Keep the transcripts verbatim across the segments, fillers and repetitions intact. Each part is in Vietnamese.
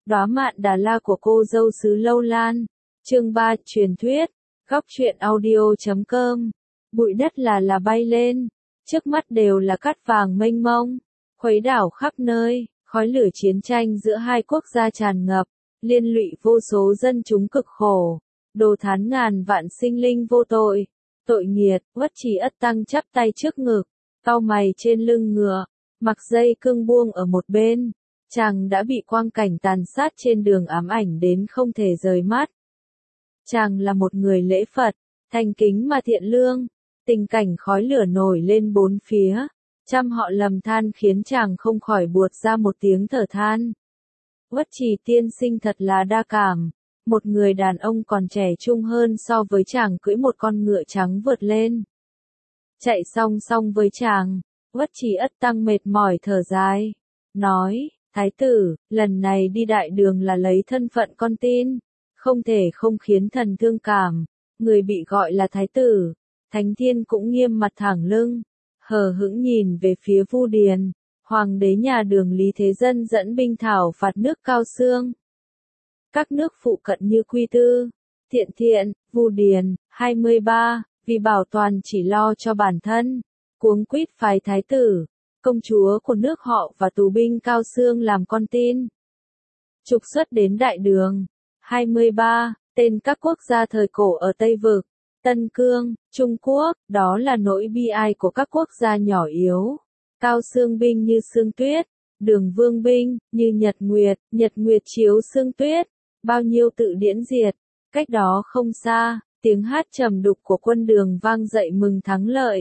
Đóa mạn Đà La của cô dâu xứ Lâu Lan. Chương ba, truyền thuyết. Góc truyện audio chấm com. Bụi đất là là bay lên, trước mắt đều là cát vàng mênh mông, khuấy đảo khắp nơi, khói lửa chiến tranh giữa hai quốc gia tràn ngập, liên lụy vô số dân chúng cực khổ, đồ thán ngàn vạn sinh linh vô tội. Tội nghiệt. Uất Trì Ất Tăng chắp tay trước ngực, cau mày trên lưng ngựa, mặc dây cương buông ở một bên. Chàng đã bị quang cảnh tàn sát trên đường ám ảnh đến không thể rời mắt. Chàng là một người lễ Phật, thành kính mà thiện lương. Tình cảnh khói lửa nổi lên bốn phía, trăm họ lầm than khiến chàng không khỏi buột ra một tiếng thở than. Uất Trì tiên sinh thật là đa cảm, một người đàn ông còn trẻ trung hơn so với chàng cưỡi một con ngựa trắng vượt lên. Chạy song song với chàng, Uất Trì Ất Tăng mệt mỏi thở dài, nói, Thái tử, lần này đi đại đường là lấy thân phận con tin, không thể không khiến thần thương cảm. Người bị gọi là Thái tử, Thánh Thiên cũng nghiêm mặt thẳng lưng, hờ hững nhìn về phía Vu Điền. Hoàng đế nhà Đường Lý Thế Dân dẫn binh thảo phạt nước Cao Xương. Các nước phụ cận như Quy Tư, Thiện Thiện, Vu Điền, hai mươi ba, vì bảo toàn chỉ lo cho bản thân, cuống quýt phái thái tử, công chúa của nước họ và tù binh Cao Xương làm con tin. Trục xuất đến Đại Đường. hai mươi ba, tên các quốc gia thời cổ ở Tây Vực, Tân Cương, Trung Quốc, đó là nỗi bi ai của các quốc gia nhỏ yếu. Cao Xương binh như sương tuyết, Đường Vương binh, như nhật nguyệt, nhật nguyệt chiếu sương tuyết, bao nhiêu tự điễn diệt. Cách đó không xa, tiếng hát trầm đục của quân Đường vang dậy mừng thắng lợi.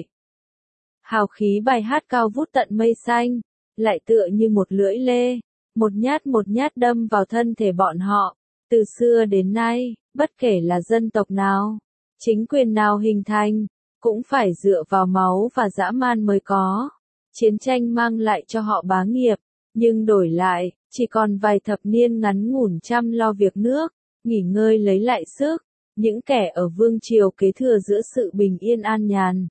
Hào khí bài hát cao vút tận mây xanh, lại tựa như một lưỡi lê, một nhát một nhát đâm vào thân thể bọn họ. Từ xưa đến nay, bất kể là dân tộc nào, chính quyền nào hình thành, cũng phải dựa vào máu và dã man mới có. Chiến tranh mang lại cho họ bá nghiệp, nhưng đổi lại, chỉ còn vài thập niên ngắn ngủn chăm lo việc nước, nghỉ ngơi lấy lại sức. Những kẻ ở vương triều kế thừa giữa sự bình yên an nhàn,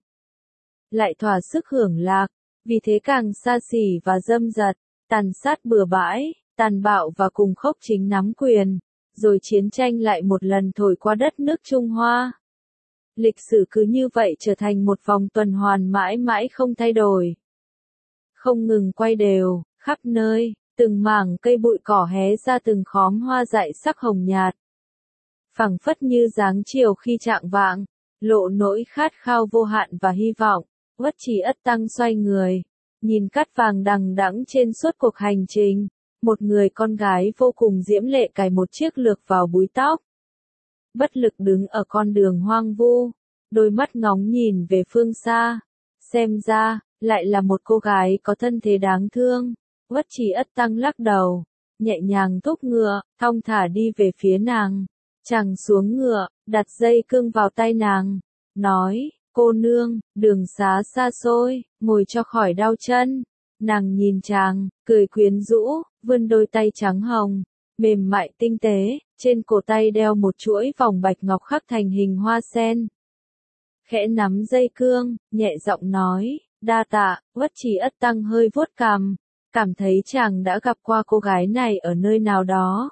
lại thỏa sức hưởng lạc, vì thế càng xa xỉ và dâm dật, tàn sát bừa bãi, tàn bạo và cùng khốc chính nắm quyền. Rồi chiến tranh lại một lần thổi qua đất nước Trung Hoa. Lịch sử cứ như vậy trở thành một vòng tuần hoàn mãi mãi không thay đổi. Không ngừng quay đều, khắp nơi, từng mảng cây bụi cỏ hé ra từng khóm hoa dại sắc hồng nhạt. Phẳng phất như dáng chiều khi chạng vạng, lộ nỗi khát khao vô hạn và hy vọng. Uất Trì Ất Tăng xoay người, nhìn cát vàng đằng đẵng trên suốt cuộc hành trình. Một người con gái vô cùng diễm lệ cài một chiếc lược vào búi tóc. Bất lực đứng ở con đường hoang vu, đôi mắt ngóng nhìn về phương xa. Xem ra, lại là một cô gái có thân thế đáng thương. Uất Trì Ất Tăng lắc đầu, nhẹ nhàng thúc ngựa, thong thả đi về phía nàng. Chàng xuống ngựa, đặt dây cương vào tay nàng, nói, cô nương, đường xá xa xôi, ngồi cho khỏi đau chân. Nàng nhìn chàng, cười quyến rũ, vươn đôi tay trắng hồng, mềm mại tinh tế, trên cổ tay đeo một chuỗi vòng bạch ngọc khắc thành hình hoa sen. Khẽ nắm dây cương, nhẹ giọng nói, đa tạ. Uất Trì Ất Tăng hơi vuốt cằm, cảm thấy chàng đã gặp qua cô gái này ở nơi nào đó.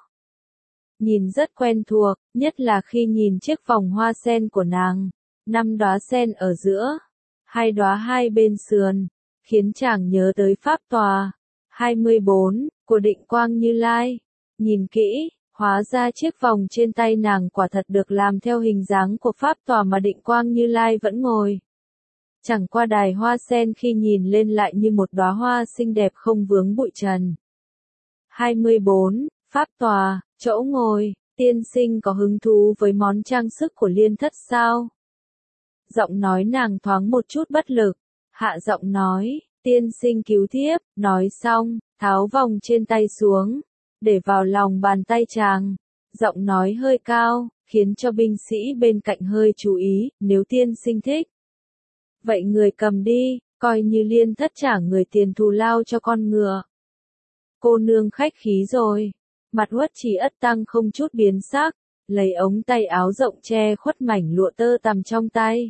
Nhìn rất quen thuộc, nhất là khi nhìn chiếc vòng hoa sen của nàng, năm đóa sen ở giữa, hai đóa hai bên sườn, khiến chàng nhớ tới pháp tòa hai mươi bốn của Định Quang Như Lai. Nhìn kỹ, hóa ra chiếc vòng trên tay nàng quả thật được làm theo hình dáng của pháp tòa mà Định Quang Như Lai vẫn ngồi. Chẳng qua đài hoa sen khi nhìn lên lại như một đóa hoa xinh đẹp không vướng bụi trần. hai mươi bốn, pháp tòa, chỗ ngồi, tiên sinh có hứng thú với món trang sức của Liên Thất sao? Giọng nói nàng thoáng một chút bất lực, hạ giọng nói, tiên sinh cứu thiếp. Nói xong, tháo vòng trên tay xuống, để vào lòng bàn tay chàng. Giọng nói hơi cao, khiến cho binh sĩ bên cạnh hơi chú ý. Nếu tiên sinh thích, vậy người cầm đi, coi như Liên Thất trả người tiền thù lao cho con ngựa. Cô nương khách khí rồi. Mặt Uất Trì Ất Tăng không chút biến sắc, lấy ống tay áo rộng che khuất mảnh lụa tơ tằm trong tay.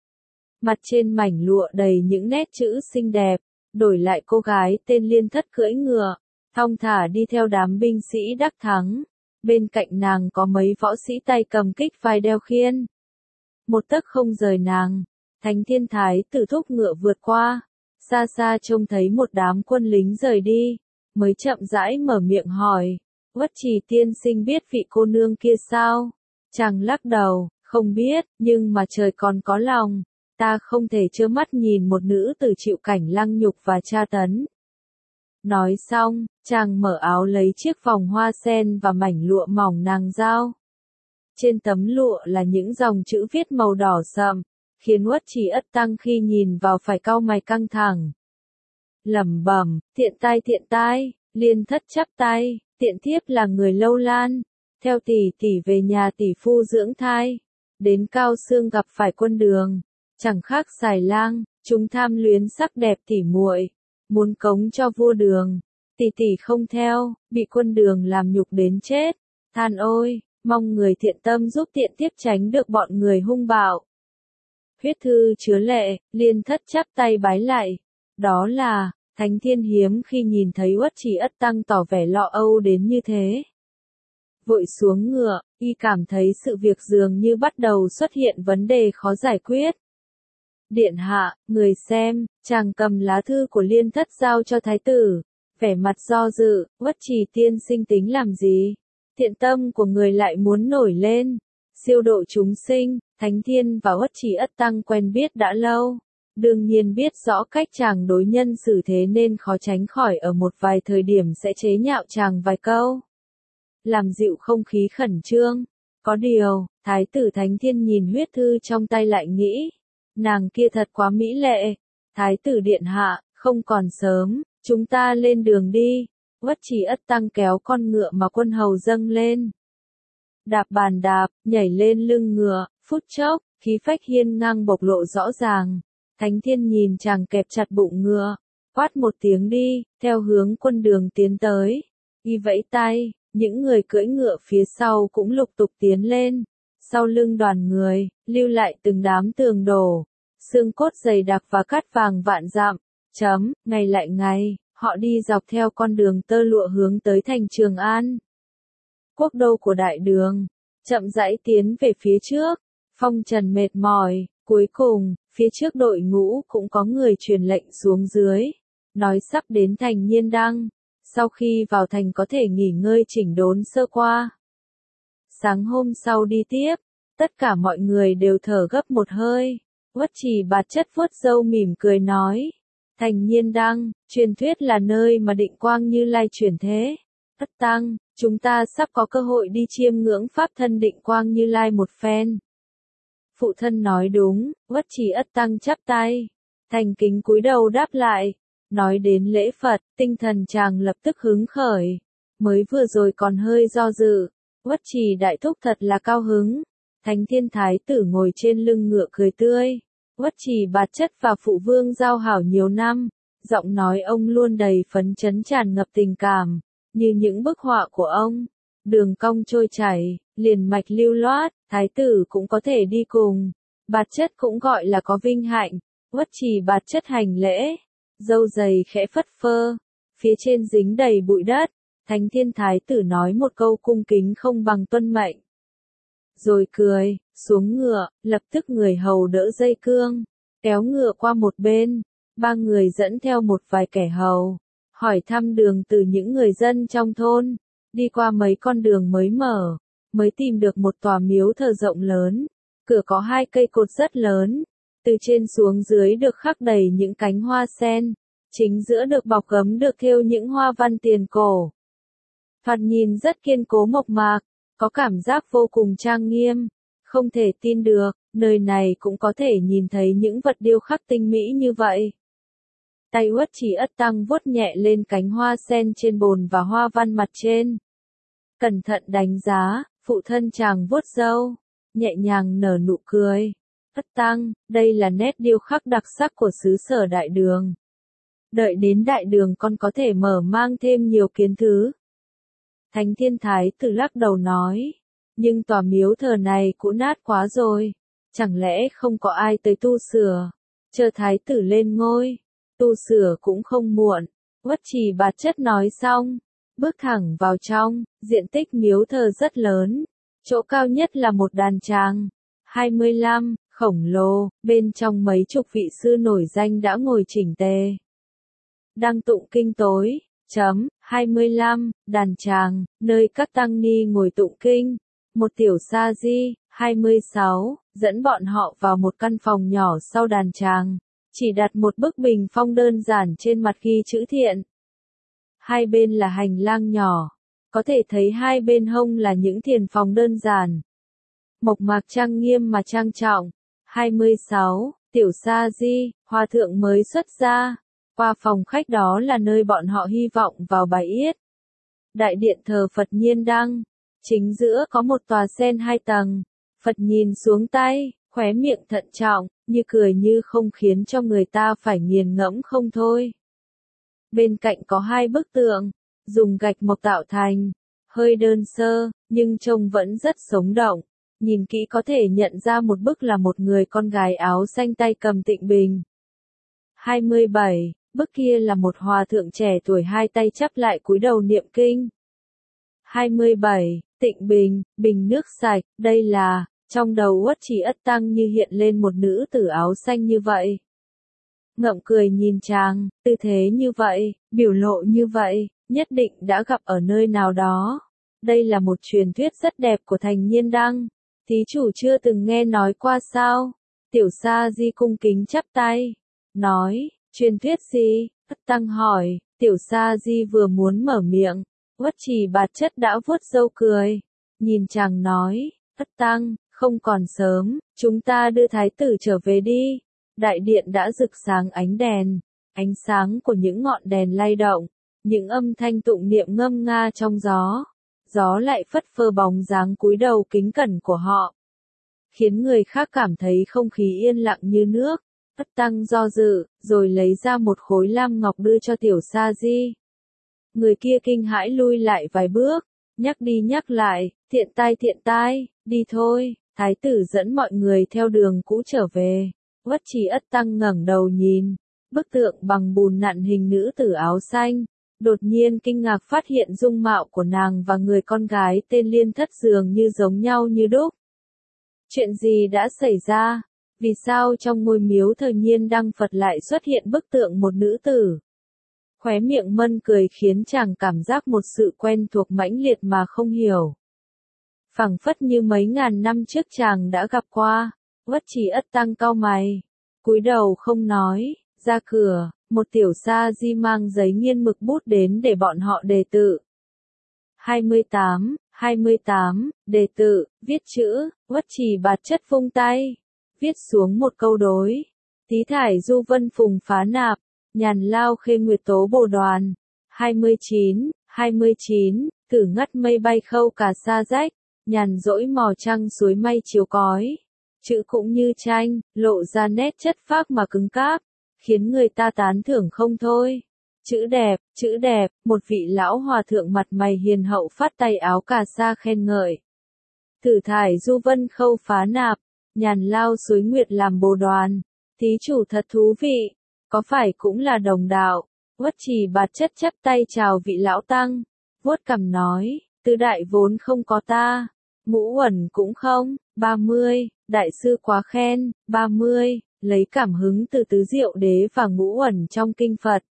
Mặt trên mảnh lụa đầy những nét chữ xinh đẹp, đổi lại cô gái tên Liên Thất cưỡi ngựa, thong thả đi theo đám binh sĩ đắc thắng. Bên cạnh nàng có mấy võ sĩ tay cầm kích vai đeo khiên. Một tấc không rời nàng, Thánh Thiên Thái Tử thúc ngựa vượt qua, xa xa trông thấy một đám quân lính rời đi, mới chậm rãi mở miệng hỏi, Uất Trì tiên sinh biết vị cô nương kia sao? Chàng lắc đầu, không biết, nhưng mà trời còn có lòng, ta không thể trơ mắt nhìn một nữ tử chịu cảnh lăng nhục và tra tấn. Nói xong, chàng mở áo lấy chiếc vòng hoa sen và mảnh lụa mỏng nàng giao. Trên tấm lụa là những dòng chữ viết màu đỏ sậm, khiến Uất Trì Ất Tăng khi nhìn vào phải cau mày căng thẳng. Lẩm bẩm, thiện tai thiện tai, Liên Thất chắp tay, tiện thiếp là người Lâu Lan, theo tỷ tỷ về nhà tỷ phu dưỡng thai, đến Cao Xương gặp phải Quân Đường, chẳng khác xài lang, chúng tham luyến sắc đẹp tỉ muội, muốn cống cho vua Đường, tỷ tỷ không theo, bị Quân Đường làm nhục đến chết, than ôi, mong người thiện tâm giúp tiện thiếp tránh được bọn người hung bạo. Huyết thư chứa lệ, Liên Thất chắp tay bái lại, đó là, Thánh Thiên hiếm khi nhìn thấy Uất Trì Ất Tăng tỏ vẻ lo âu đến như thế. Vội xuống ngựa, y cảm thấy sự việc dường như bắt đầu xuất hiện vấn đề khó giải quyết. Điện hạ, người xem, chàng cầm lá thư của Liên Thất giao cho thái tử, vẻ mặt do dự, Uất Trì tiên sinh tính làm gì? Thiện tâm của người lại muốn nổi lên, siêu độ chúng sinh, Thánh Thiên và Uất Trì Ất Tăng quen biết đã lâu. Đương nhiên biết rõ cách chàng đối nhân xử thế nên khó tránh khỏi ở một vài thời điểm sẽ chế nhạo chàng vài câu. Làm dịu không khí khẩn trương. Có điều, Thái tử Thánh Thiên nhìn huyết thư trong tay lại nghĩ, nàng kia thật quá mỹ lệ. Thái tử điện hạ, không còn sớm, chúng ta lên đường đi. Uất Trì Ất Tăng kéo con ngựa mà quân hầu dâng lên. Đạp bàn đạp, nhảy lên lưng ngựa, phút chốc, khí phách hiên ngang bộc lộ rõ ràng. Thánh Thiên nhìn chàng kẹp chặt bụng ngựa, quát một tiếng đi, theo hướng Quân Đường tiến tới. Y vẫy tay, những người cưỡi ngựa phía sau cũng lục tục tiến lên. Sau lưng đoàn người, lưu lại từng đám tường đổ, xương cốt dày đặc và cát vàng vạn dặm. Chấm, ngày lại ngày, họ đi dọc theo con đường tơ lụa hướng tới thành Trường An. Quốc đô của Đại Đường, chậm rãi tiến về phía trước, phong trần mệt mỏi. Cuối cùng, phía trước đội ngũ cũng có người truyền lệnh xuống dưới, nói sắp đến thành Nhiên Đăng, sau khi vào thành có thể nghỉ ngơi chỉnh đốn sơ qua. Sáng hôm sau đi tiếp, tất cả mọi người đều thở gấp một hơi, Uất Trì Bạt Chất vuốt râu mỉm cười nói, thành Nhiên Đăng, truyền thuyết là nơi mà Định Quang Như Lai chuyển thế. Ất Tăng, chúng ta sắp có cơ hội đi chiêm ngưỡng pháp thân Định Quang Như Lai một phen. Phụ thân nói đúng, Uất Trì Ất Tăng chắp tay, thành kính cúi đầu đáp lại, nói đến lễ Phật, tinh thần chàng lập tức hứng khởi, mới vừa rồi còn hơi do dự, Uất Trì đại thúc thật là cao hứng, Thánh Thiên Thái tử ngồi trên lưng ngựa cười tươi, Uất Trì Bạt Chất và phụ vương giao hảo nhiều năm, giọng nói ông luôn đầy phấn chấn tràn ngập tình cảm, như những bức họa của ông, đường cong trôi chảy, liền mạch lưu loát, thái tử cũng có thể đi cùng, Bạt Chất cũng gọi là có vinh hạnh, Uất Trì Bạt Chất hành lễ, râu dày khẽ phất phơ, phía trên dính đầy bụi đất, Thánh Thiên Thái tử nói một câu cung kính không bằng tuân mệnh. Rồi cười, xuống ngựa, lập tức người hầu đỡ dây cương, kéo ngựa qua một bên, ba người dẫn theo một vài kẻ hầu, hỏi thăm đường từ những người dân trong thôn, đi qua mấy con đường mới mở, mới tìm được một tòa miếu thờ rộng lớn, cửa có hai cây cột rất lớn, từ trên xuống dưới được khắc đầy những cánh hoa sen, chính giữa được bọc gấm được thêu những hoa văn tiền cổ. Thoạt nhìn rất kiên cố mộc mạc, có cảm giác vô cùng trang nghiêm, không thể tin được, nơi này cũng có thể nhìn thấy những vật điêu khắc tinh mỹ như vậy. Tay Uất Trì Ất Tăng vuốt nhẹ lên cánh hoa sen trên bồn và hoa văn mặt trên. Cẩn thận đánh giá, phụ thân chàng vuốt râu, nhẹ nhàng nở nụ cười. Ất Tăng, đây là nét điêu khắc đặc sắc của xứ sở Đại Đường. Đợi đến Đại Đường con có thể mở mang thêm nhiều kiến thứ. Thánh Thiên Thái tử lắc đầu nói, nhưng tòa miếu thờ này cũ nát quá rồi, chẳng lẽ không có ai tới tu sửa, chờ thái tử lên ngôi, tu sửa cũng không muộn, Uất Trì Bạt Chất nói xong, bước thẳng vào trong, diện tích miếu thờ rất lớn, chỗ cao nhất là một đàn tràng, hai mươi lăm, khổng lồ, bên trong mấy chục vị sư nổi danh đã ngồi chỉnh tề. Đang tụng kinh tối, chấm, hai mươi lăm, đàn tràng, nơi các tăng ni ngồi tụng kinh, một tiểu sa di, hai mươi sáu, dẫn bọn họ vào một căn phòng nhỏ sau đàn tràng, chỉ đặt một bức bình phong đơn giản trên mặt ghi chữ thiện. Hai bên là hành lang nhỏ, có thể thấy hai bên hông là những thiền phòng đơn giản. Mộc mạc trang nghiêm mà trang trọng. hai mươi sáu, tiểu sa di, hòa thượng mới xuất gia. Qua phòng khách đó là nơi bọn họ hy vọng vào bài yết. Đại điện thờ Phật Nhiên Đăng, chính giữa có một tòa sen hai tầng. Phật nhìn xuống tay, khóe miệng thận trọng, như cười như không khiến cho người ta phải nghiền ngẫm không thôi. Bên cạnh có hai bức tượng, dùng gạch mộc tạo thành, hơi đơn sơ, nhưng trông vẫn rất sống động. Nhìn kỹ có thể nhận ra một bức là một người con gái áo xanh tay cầm tịnh bình. hai mươi bảy, bức kia là một hòa thượng trẻ tuổi hai tay chắp lại cúi đầu niệm kinh. hai mươi bảy, tịnh bình, bình nước sạch, đây là, trong đầu Uất Trì Ất Tăng như hiện lên một nữ tử áo xanh như vậy. Ngậm cười nhìn chàng, tư thế như vậy, biểu lộ như vậy, nhất định đã gặp ở nơi nào đó. Đây là một truyền thuyết rất đẹp của thành Nhiên Đăng. Thí chủ chưa từng nghe nói qua sao? Tiểu sa di cung kính chắp tay. Nói, truyền thuyết gì? Ất Tăng hỏi, tiểu sa di vừa muốn mở miệng. Uất Trì Bạt Chất đã vuốt râu cười. Nhìn chàng nói, Ất Tăng, không còn sớm, chúng ta đưa thái tử trở về đi. Đại điện đã rực sáng ánh đèn, ánh sáng của những ngọn đèn lay động, những âm thanh tụng niệm ngâm nga trong gió. Gió lại phất phơ bóng dáng cúi đầu kính cẩn của họ, khiến người khác cảm thấy không khí yên lặng như nước. Ất Tăng do dự, rồi lấy ra một khối lam ngọc đưa cho tiểu sa di. Người kia kinh hãi lui lại vài bước, nhắc đi nhắc lại, thiện tai thiện tai, đi thôi. Thái tử dẫn mọi người theo đường cũ trở về. Uất Trì Ất Tăng ngẩng đầu nhìn, bức tượng bằng bùn nặn hình nữ tử áo xanh. Đột nhiên kinh ngạc phát hiện dung mạo của nàng và người con gái tên Liên Thất dường như giống nhau như đúc. Chuyện gì đã xảy ra? Vì sao trong ngôi miếu thờ Nhiên Đăng Phật lại xuất hiện bức tượng một nữ tử? Khóe miệng mân cười khiến chàng cảm giác một sự quen thuộc mãnh liệt mà không hiểu. Phảng phất như mấy ngàn năm trước chàng đã gặp qua. Uất Trì Ất Tăng cau mày, cúi đầu không nói, ra cửa. Một tiểu sa di mang giấy nghiên mực bút đến để bọn họ đề tự. hai mươi tám, hai mươi tám, đề tự, viết chữ, Uất Trì Bạt Chất vung tay, viết xuống một câu đối. Tí thải du vân phùng phá nạp, nhàn lao khê nguyệt tố bồ đoàn. hai mươi chín, hai mươi chín, tử ngắt mây bay khâu cả sa rách, nhàn dỗi mò trăng suối mây chiếu cói. Chữ cũng như tranh, lộ ra nét chất phác mà cứng cáp, khiến người ta tán thưởng không thôi. Chữ đẹp, chữ đẹp, một vị lão hòa thượng mặt mày hiền hậu phát tay áo cà sa khen ngợi. Thử thải du vân khâu phá nạp, nhàn lao suối nguyệt làm bồ đoàn. Thí chủ thật thú vị, có phải cũng là đồng đạo? Uất Trì Bạt Chất chắp tay chào vị lão tăng, vuốt cằm nói, tứ đại vốn không có ta, ngũ uẩn cũng không. ba mươi, đại sư quá khen. ba mươi, lấy cảm hứng từ tứ diệu đế và ngũ uẩn trong kinh Phật.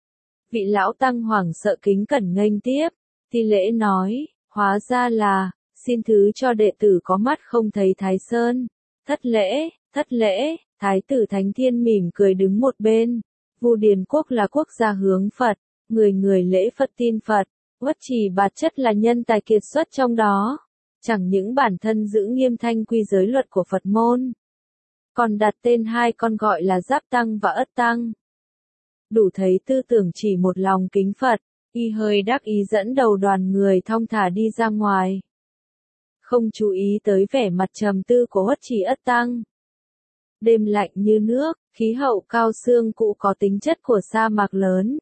Vị lão tăng hoảng sợ kính cẩn nghênh tiếp, thi lễ nói, hóa ra là, xin thứ cho đệ tử có mắt không thấy Thái Sơn. Thất lễ, thất lễ. Thái tử Thánh Thiên mỉm cười đứng một bên. Vu Điền Quốc là quốc gia hướng Phật, người người lễ Phật tin Phật. Uất Trì Bạt Chất là nhân tài kiệt xuất trong đó. Chẳng những bản thân giữ nghiêm thanh quy giới luật của Phật môn, còn đặt tên hai con gọi là Giáp Tăng và Ất Tăng. Đủ thấy tư tưởng chỉ một lòng kính Phật, y hơi đắc ý dẫn đầu đoàn người thong thả đi ra ngoài. Không chú ý tới vẻ mặt trầm tư của Uất Trì Ất Tăng. Đêm lạnh như nước, khí hậu cao xương cụ có tính chất của sa mạc lớn.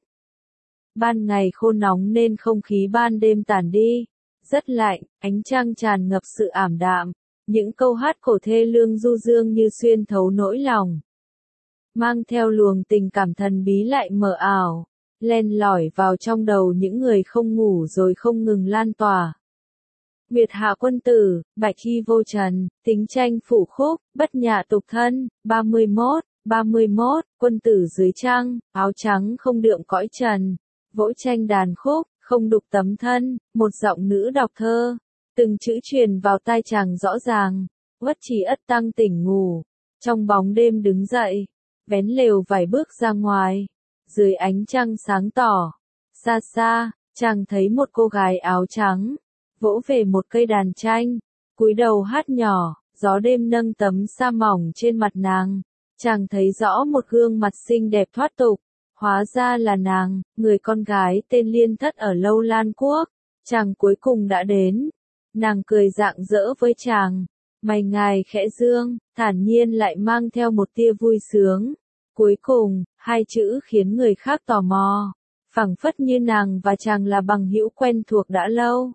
Ban ngày khô nóng nên không khí ban đêm tản đi. Rất lạnh, ánh trăng tràn ngập sự ảm đạm. Những câu hát cổ thê lương du dương như xuyên thấu nỗi lòng. Mang theo luồng tình cảm thần bí lại mờ ảo. len lỏi vào trong đầu những người không ngủ rồi không ngừng lan tỏa. Nguyệt hạ quân tử, bạch y vô trần, tính tranh phủ khúc, bất nhạ tục thân, ba mươi mốt, ba mươi mốt, quân tử dưới trăng, áo trắng không đượm cõi trần, vỗ tranh đàn khúc, không đục tấm thân, một giọng nữ đọc thơ, từng chữ truyền vào tai chàng rõ ràng, Uất Trì Ất Tăng tỉnh ngủ, trong bóng đêm đứng dậy, vén lều vài bước ra ngoài, dưới ánh trăng sáng tỏ, xa xa, chàng thấy một cô gái áo trắng, vỗ về một cây đàn tranh, cúi đầu hát nhỏ, gió đêm nâng tấm sa mỏng trên mặt nàng, chàng thấy rõ một gương mặt xinh đẹp thoát tục, hóa ra là nàng, người con gái tên Liên Thất ở Lâu Lan Quốc, chàng cuối cùng đã đến, nàng cười rạng rỡ với chàng, mày ngài khẽ dương, thản nhiên lại mang theo một tia vui sướng, cuối cùng, hai chữ khiến người khác tò mò, phảng phất như nàng và chàng là bằng hữu quen thuộc đã lâu.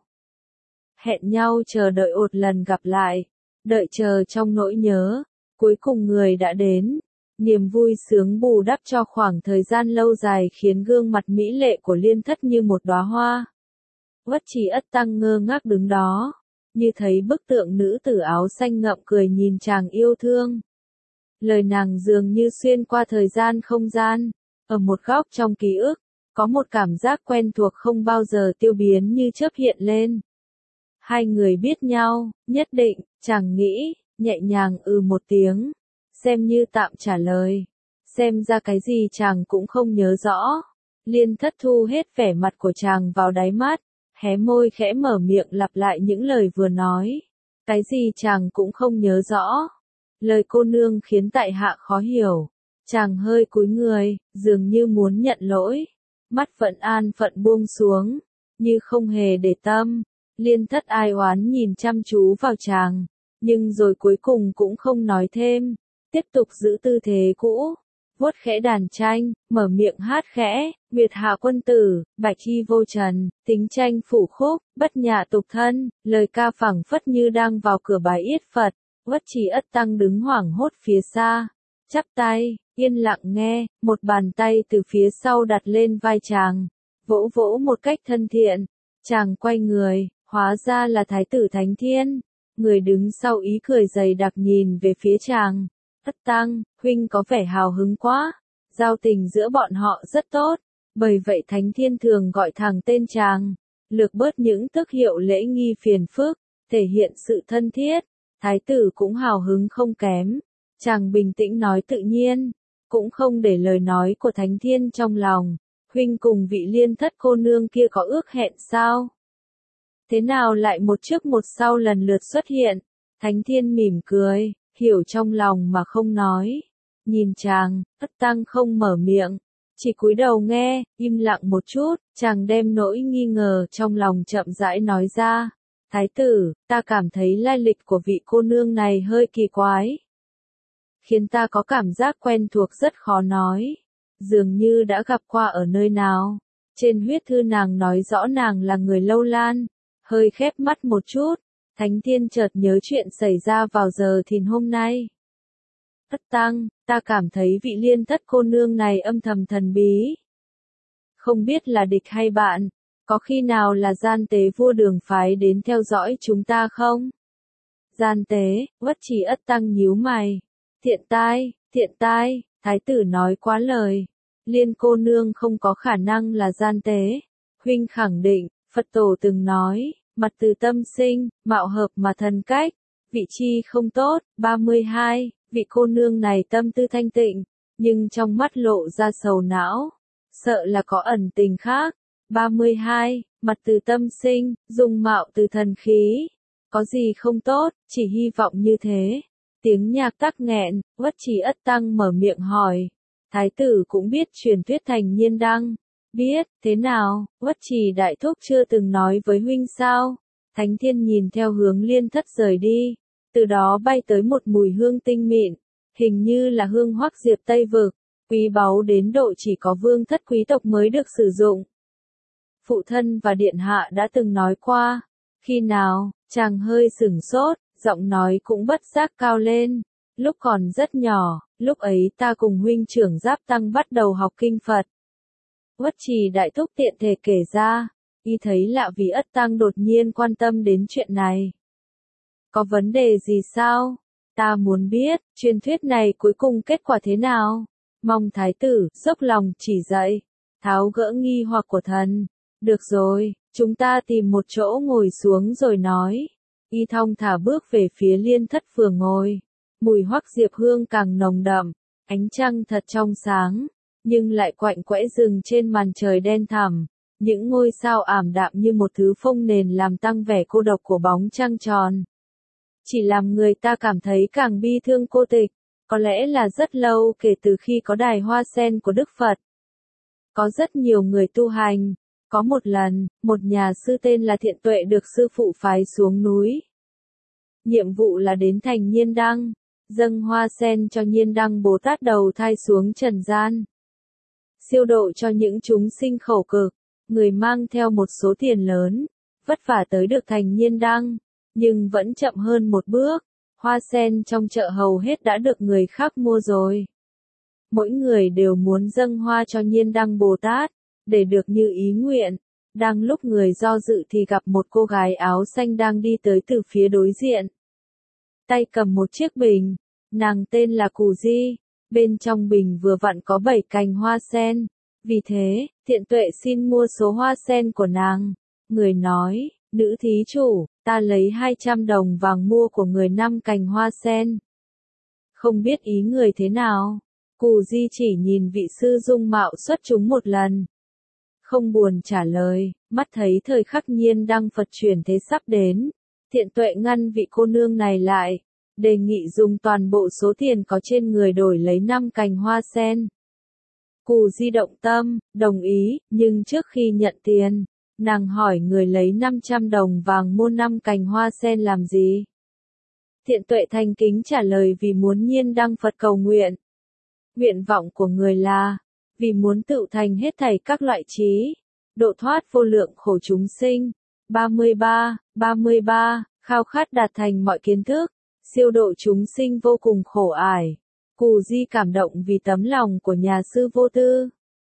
Hẹn nhau chờ đợi một lần gặp lại, đợi chờ trong nỗi nhớ, cuối cùng người đã đến, niềm vui sướng bù đắp cho khoảng thời gian lâu dài khiến gương mặt mỹ lệ của Liên Thất như một đóa hoa. Uất Trì Ất Tăng ngơ ngác đứng đó, như thấy bức tượng nữ tử áo xanh ngậm cười nhìn chàng yêu thương. Lời nàng dường như xuyên qua thời gian không gian, ở một góc trong ký ức, có một cảm giác quen thuộc không bao giờ tiêu biến như chớp hiện lên. Hai người biết nhau, nhất định, chàng nghĩ, nhẹ nhàng ừ một tiếng, xem như tạm trả lời. Xem ra cái gì chàng cũng không nhớ rõ. Liên Thất thu hết vẻ mặt của chàng vào đáy mắt, hé môi khẽ mở miệng lặp lại những lời vừa nói. Cái gì chàng cũng không nhớ rõ. Lời cô nương khiến tại hạ khó hiểu. Chàng hơi cúi người, dường như muốn nhận lỗi. Mắt vẫn an phận buông xuống, như không hề để tâm. Liên Thất ai oán nhìn chăm chú vào chàng, nhưng rồi cuối cùng cũng không nói thêm, tiếp tục giữ tư thế cũ, vuốt khẽ đàn tranh, mở miệng hát khẽ, Nguyệt hạ quân tử, bạch y vô trần, tính tranh phủ khúc, bất nhạ tục thân, lời ca phảng phất như đang vào cửa bài yết Phật. Uất Trì Ất Tăng đứng hoảng hốt phía xa, chắp tay, yên lặng nghe, một bàn tay từ phía sau đặt lên vai chàng, vỗ vỗ một cách thân thiện, chàng quay người. Hóa ra là Thái tử Thánh Thiên, người đứng sau ý cười dày đặc nhìn về phía chàng. Ất Tăng, huynh có vẻ hào hứng quá, giao tình giữa bọn họ rất tốt, bởi vậy Thánh Thiên thường gọi thẳng tên chàng, lược bớt những tước hiệu lễ nghi phiền phức, thể hiện sự thân thiết. Thái tử cũng hào hứng không kém, chàng bình tĩnh nói tự nhiên, cũng không để lời nói của Thánh Thiên trong lòng. Huynh cùng vị Liên Thất cô nương kia có ước hẹn sao? Thế nào lại một trước một sau lần lượt xuất hiện? Thánh Thiên mỉm cười, hiểu trong lòng mà không nói. Nhìn chàng, Ất Tăng không mở miệng, chỉ cúi đầu nghe, im lặng một chút, chàng đem nỗi nghi ngờ trong lòng chậm rãi nói ra. Thái tử, ta cảm thấy lai lịch của vị cô nương này hơi kỳ quái. Khiến ta có cảm giác quen thuộc rất khó nói. Dường như đã gặp qua ở nơi nào. Trên huyết thư nàng nói rõ nàng là người Lâu Lan. Hơi khép mắt một chút, Thánh Thiên chợt nhớ chuyện xảy ra vào giờ thìn hôm nay. Ất Tăng, ta cảm thấy vị Liên Thất cô nương này âm thầm thần bí. Không biết là địch hay bạn, có khi nào là gian tế vua Đường phái đến theo dõi chúng ta không? Gian tế, Uất Trì Ất Tăng nhíu mày. Thiện tai, thiện tai, Thái tử nói quá lời. Liên cô nương không có khả năng là gian tế. Huynh khẳng định. Phật tổ từng nói, mặt từ tâm sinh, mạo hợp mà thần cách, vị chi không tốt. ba mươi hai, vị cô nương này tâm tư thanh tịnh, nhưng trong mắt lộ ra sầu não, sợ là có ẩn tình khác. ba mươi hai, mặt từ tâm sinh, dung mạo từ thần khí, có gì không tốt, chỉ hy vọng như thế. Tiếng nhạc tắc nghẹn, Uất Trì Ất Tăng mở miệng hỏi, Thái tử cũng biết truyền thuyết Thành Nhiên Đăng. Biết, thế nào, Uất Trì đại thúc chưa từng nói với huynh sao? Thánh Thiên nhìn theo hướng Liên Thất rời đi, từ đó bay tới một mùi hương tinh mịn, hình như là hương hoắc diệp Tây Vực, quý báu đến độ chỉ có vương thất quý tộc mới được sử dụng. Phụ thân và điện hạ đã từng nói qua, khi nào, chàng hơi sửng sốt, giọng nói cũng bất giác cao lên, lúc còn rất nhỏ, lúc ấy ta cùng huynh trưởng Giáp Tăng bắt đầu học kinh Phật. Uất Trì đại thúc tiện thể kể ra, y thấy lạ vì Ất Tăng đột nhiên quan tâm đến chuyện này. Có vấn đề gì sao? Ta muốn biết, truyền thuyết này cuối cùng kết quả thế nào? Mong thái tử, dốc lòng chỉ dạy, tháo gỡ nghi hoặc của thần. Được rồi, chúng ta tìm một chỗ ngồi xuống rồi nói. Y thong thả bước về phía Liên Thất vừa ngồi. Mùi hoắc diệp hương càng nồng đậm, ánh trăng thật trong sáng, nhưng lại quạnh quẽ rừng trên màn trời đen thẳm. Những ngôi sao ảm đạm như một thứ phông nền làm tăng vẻ cô độc của bóng trăng tròn. Chỉ làm người ta cảm thấy càng bi thương cô tịch. Có lẽ là rất lâu kể từ khi có đài hoa sen của Đức Phật. Có rất nhiều người tu hành. Có một lần, một nhà sư tên là Thiện Tuệ được sư phụ phái xuống núi. Nhiệm vụ là đến thành Nhiên Đăng, dâng hoa sen cho Nhiên Đăng Bồ Tát đầu thai xuống trần gian. Siêu độ cho những chúng sinh khổ cực, người mang theo một số tiền lớn, vất vả tới được thành Nhiên Đăng, nhưng vẫn chậm hơn một bước. Hoa sen trong chợ hầu hết đã được người khác mua rồi. Mỗi người đều muốn dâng hoa cho Nhiên Đăng Bồ Tát, để được như ý nguyện. Đang lúc người do dự thì gặp một cô gái áo xanh đang đi tới từ phía đối diện. Tay cầm một chiếc bình, nàng tên là Cù Di, bên trong bình vừa vặn có bảy cành hoa sen. Vì thế, Thiện Tuệ xin mua số hoa sen của nàng. Người nói, nữ thí chủ, ta lấy hai trăm đồng vàng mua của người năm cành hoa sen. Không biết ý người thế nào, Cù Di chỉ nhìn vị sư dung mạo xuất chúng một lần. Không buồn trả lời, mắt thấy thời khắc Nhiên Đăng Phật chuyển thế sắp đến. Thiện Tuệ ngăn vị cô nương này lại, đề nghị dùng toàn bộ số tiền có trên người đổi lấy năm cành hoa sen. Cù Di động tâm, đồng ý, nhưng trước khi nhận tiền, nàng hỏi người lấy năm trăm đồng vàng mua năm cành hoa sen làm gì? Thiện Tuệ thành kính trả lời vì muốn Nhiên Đăng Phật cầu nguyện. Nguyện vọng của người là, vì muốn tự thành hết thảy các loại trí, độ thoát vô lượng khổ chúng sinh. ba mươi ba, ba mươi ba, khao khát đạt thành mọi kiến thức, siêu độ chúng sinh vô cùng khổ ải. Cù Di cảm động vì tấm lòng của nhà sư vô tư.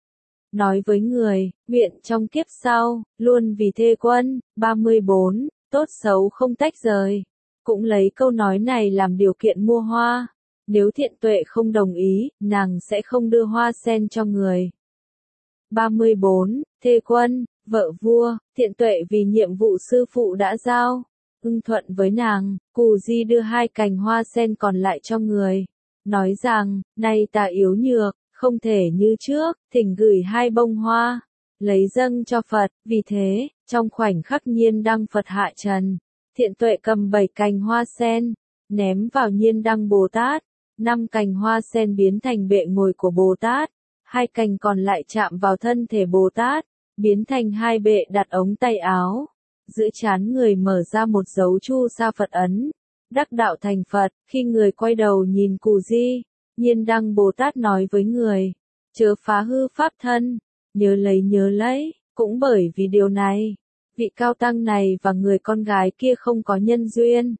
Nói với người, nguyện trong kiếp sau, luôn vì thê quân. ba mươi bốn, tốt xấu không tách rời. Cũng lấy câu nói này làm điều kiện mua hoa. Nếu Thiện Tuệ không đồng ý, nàng sẽ không đưa hoa sen cho người. ba mươi bốn, thê quân, vợ vua, Thiện Tuệ vì nhiệm vụ sư phụ đã giao, ưng thuận với nàng. Cù Di đưa hai cành hoa sen còn lại cho người. Nói rằng, nay ta yếu nhược, không thể như trước, thỉnh gửi hai bông hoa, lấy dâng cho Phật. Vì thế, trong khoảnh khắc Nhiên Đăng Phật hạ trần, Thiện Tuệ cầm bảy cành hoa sen, ném vào Nhiên Đăng Bồ Tát. Năm cành hoa sen biến thành bệ ngồi của Bồ Tát, hai cành còn lại chạm vào thân thể Bồ Tát, biến thành hai bệ đặt ống tay áo. Giữa trán người mở ra một dấu chu sa Phật ấn, đắc đạo thành Phật. Khi người quay đầu nhìn Cù Di, Nhiên Đăng Bồ Tát nói với người, chớ phá hư pháp thân, nhớ lấy nhớ lấy. Cũng bởi vì điều này, vị cao tăng này và người con gái kia không có nhân duyên.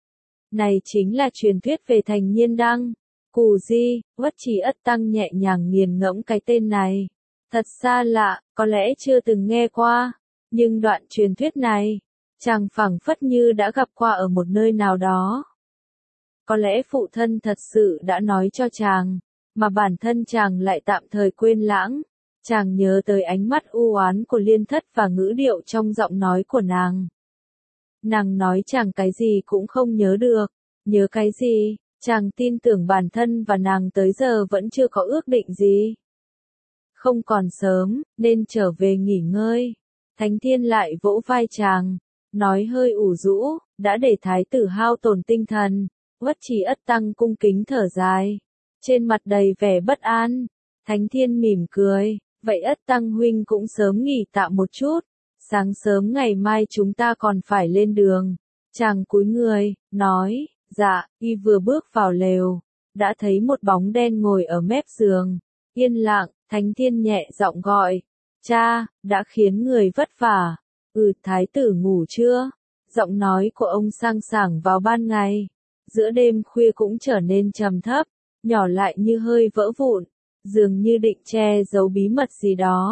Này chính là truyền thuyết về thành Nhiên Đăng. Cù Di, Uất Trì Ất Tăng nhẹ nhàng nghiền ngẫm cái tên này. Thật xa lạ, có lẽ chưa từng nghe qua. Nhưng đoạn truyền thuyết này, chàng phảng phất như đã gặp qua ở một nơi nào đó. Có lẽ phụ thân thật sự đã nói cho chàng, mà bản thân chàng lại tạm thời quên lãng. Chàng nhớ tới ánh mắt u oán của Liên Thất và ngữ điệu trong giọng nói của nàng. Nàng nói chàng cái gì cũng không nhớ được. Nhớ cái gì? Chàng tin tưởng bản thân và nàng tới giờ vẫn chưa có ước định gì. Không còn sớm, nên trở về nghỉ ngơi. Thánh Thiên lại vỗ vai chàng, nói hơi ủ rũ, đã để thái tử hao tổn tinh thần. Uất Trì Ất Tăng cung kính thở dài, trên mặt đầy vẻ bất an. Thánh Thiên mỉm cười, vậy Ất Tăng huynh cũng sớm nghỉ tạm một chút, sáng sớm ngày mai chúng ta còn phải lên đường. Chàng cúi người, nói, dạ. Y vừa bước vào lều, đã thấy một bóng đen ngồi ở mép giường, yên lặng. Thánh Thiên nhẹ giọng gọi, cha, đã khiến người vất vả. Ừ, thái tử ngủ chưa? Giọng nói của ông sang sảng vào ban ngày, giữa đêm khuya cũng trở nên trầm thấp, nhỏ lại như hơi vỡ vụn, dường như định che giấu bí mật gì đó.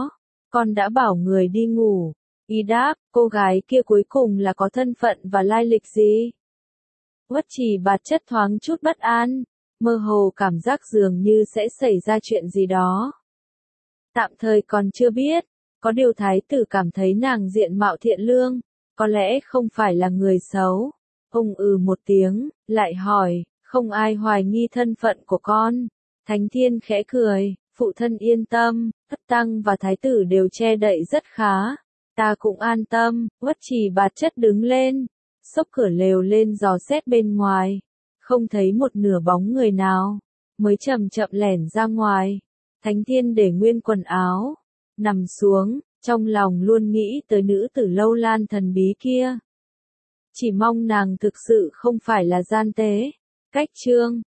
Con đã bảo người đi ngủ. Y đáp, cô gái kia cuối cùng là có thân phận và lai lịch gì? Uất Trì Bạt Chất thoáng chút bất an, mơ hồ cảm giác dường như sẽ xảy ra chuyện gì đó. Tạm thời còn chưa biết, có điều thái tử cảm thấy nàng diện mạo thiện lương, có lẽ không phải là người xấu. Ông ừ một tiếng, lại hỏi, không ai hoài nghi thân phận của con. Thánh Thiên khẽ cười, phụ thân yên tâm, Thất Tăng và thái tử đều che đậy rất khá. Ta cũng an tâm. Uất Trì Bạt Chất đứng lên, xốc cửa lều lên dò xét bên ngoài, không thấy một nửa bóng người nào, mới chậm chậm lẻn ra ngoài. Thánh Thiên để nguyên quần áo, nằm xuống, trong lòng luôn nghĩ tới nữ tử Lâu Lan thần bí kia. Chỉ mong nàng thực sự không phải là gian tế. Cách chương